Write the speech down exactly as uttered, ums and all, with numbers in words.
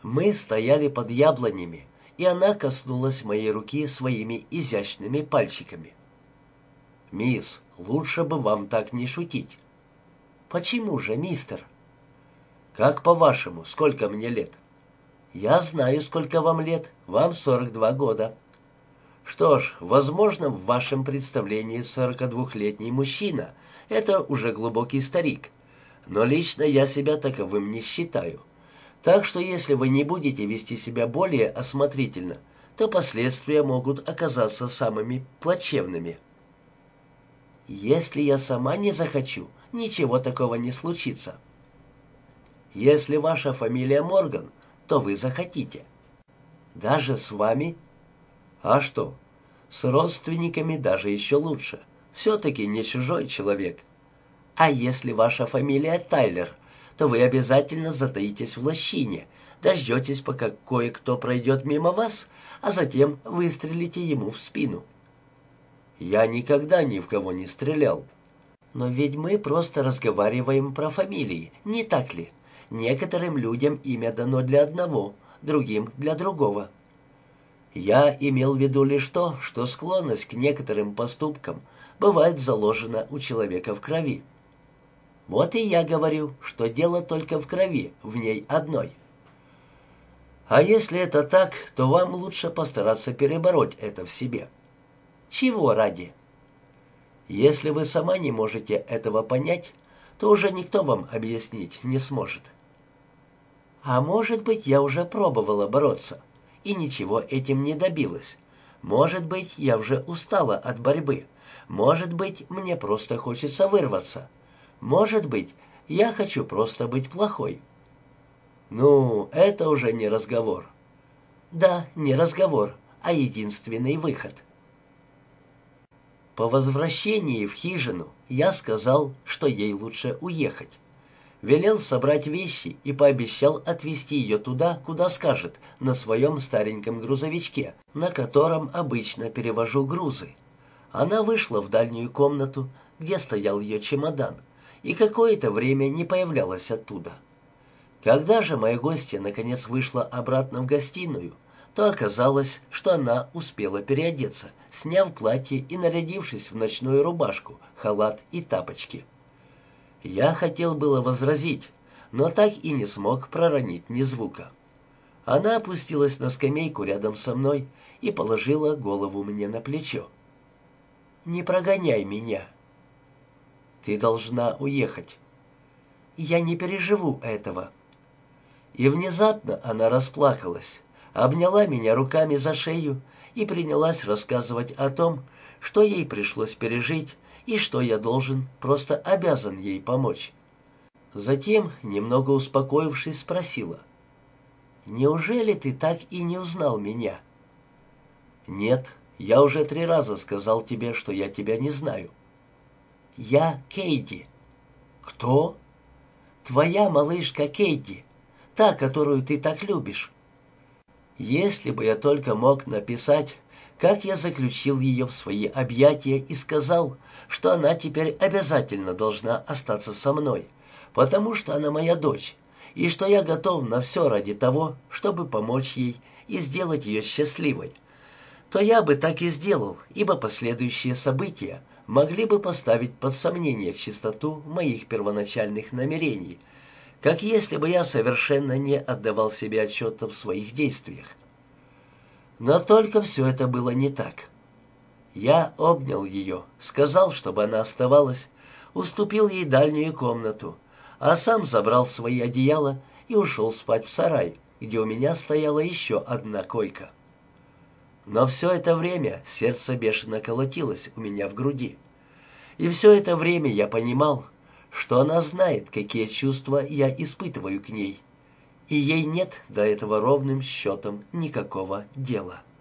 Мы стояли под яблонями, и она коснулась моей руки своими изящными пальчиками. «Мисс, лучше бы вам так не шутить». «Почему же, мистер?» «Как по-вашему, сколько мне лет?» «Я знаю, сколько вам лет. Вам сорок два года». «Что ж, возможно, в вашем представлении сорокадвухлетний мужчина — это уже глубокий старик, но лично я себя таковым не считаю. Так что если вы не будете вести себя более осмотрительно, то последствия могут оказаться самыми плачевными». «Если я сама не захочу, ничего такого не случится». «Если ваша фамилия Морган, то вы захотите». «Даже с вами?» «А что? С родственниками даже еще лучше. Все-таки не чужой человек». «А если ваша фамилия Тайлер, то вы обязательно затаитесь в лощине, дождетесь, пока кое-кто пройдет мимо вас, а затем выстрелите ему в спину». «Я никогда ни в кого не стрелял». «Но ведь мы просто разговариваем про фамилии, не так ли? Некоторым людям имя дано для одного, другим для другого». «Я имел в виду лишь то, что склонность к некоторым поступкам бывает заложена у человека в крови». «Вот и я говорю, что дело только в крови, в ней одной». «А если это так, то вам лучше постараться перебороть это в себе». «Чего ради?» «Если вы сама не можете этого понять, то уже никто вам объяснить не сможет». «А может быть, я уже пробовала бороться и ничего этим не добилась. Может быть, я уже устала от борьбы. Может быть, мне просто хочется вырваться. Может быть, я хочу просто быть плохой». «Ну, это уже не разговор». «Да, не разговор, а единственный выход». По возвращении в хижину я сказал, что ей лучше уехать. Велел собрать вещи и пообещал отвезти ее туда, куда скажет, на своем стареньком грузовичке, на котором обычно перевожу грузы. Она вышла в дальнюю комнату, где стоял ее чемодан, и какое-то время не появлялась оттуда. Когда же моя гостья наконец вышла обратно в гостиную, то оказалось, что она успела переодеться, сняв платье и нарядившись в ночную рубашку, халат и тапочки. Я хотел было возразить, но так и не смог проронить ни звука. Она опустилась на скамейку рядом со мной и положила голову мне на плечо. «Не прогоняй меня». «Ты должна уехать». «Я не переживу этого». И внезапно она расплакалась, обняла меня руками за шею и принялась рассказывать о том, что ей пришлось пережить, и что я должен, просто обязан ей помочь. Затем, немного успокоившись, спросила: «Неужели ты так и не узнал меня?» «Нет, я уже три раза сказал тебе, что я тебя не знаю». «Я Кейти». «Кто?» «Твоя малышка Кейти, та, которую ты так любишь». Если бы я только мог написать, как я заключил ее в свои объятия и сказал, что она теперь обязательно должна остаться со мной, потому что она моя дочь, и что я готов на все ради того, чтобы помочь ей и сделать ее счастливой, то я бы так и сделал, ибо последующие события могли бы поставить под сомнение чистоту моих первоначальных намерений, как если бы я совершенно не отдавал себе отчета в своих действиях. Но только все это было не так. Я обнял ее, сказал, чтобы она оставалась, уступил ей дальнюю комнату, а сам забрал свои одеяла и ушел спать в сарай, где у меня стояла еще одна койка. Но все это время сердце бешено колотилось у меня в груди. И все это время я понимал, что она знает, какие чувства я испытываю к ней, и ей нет до этого ровным счетом никакого дела.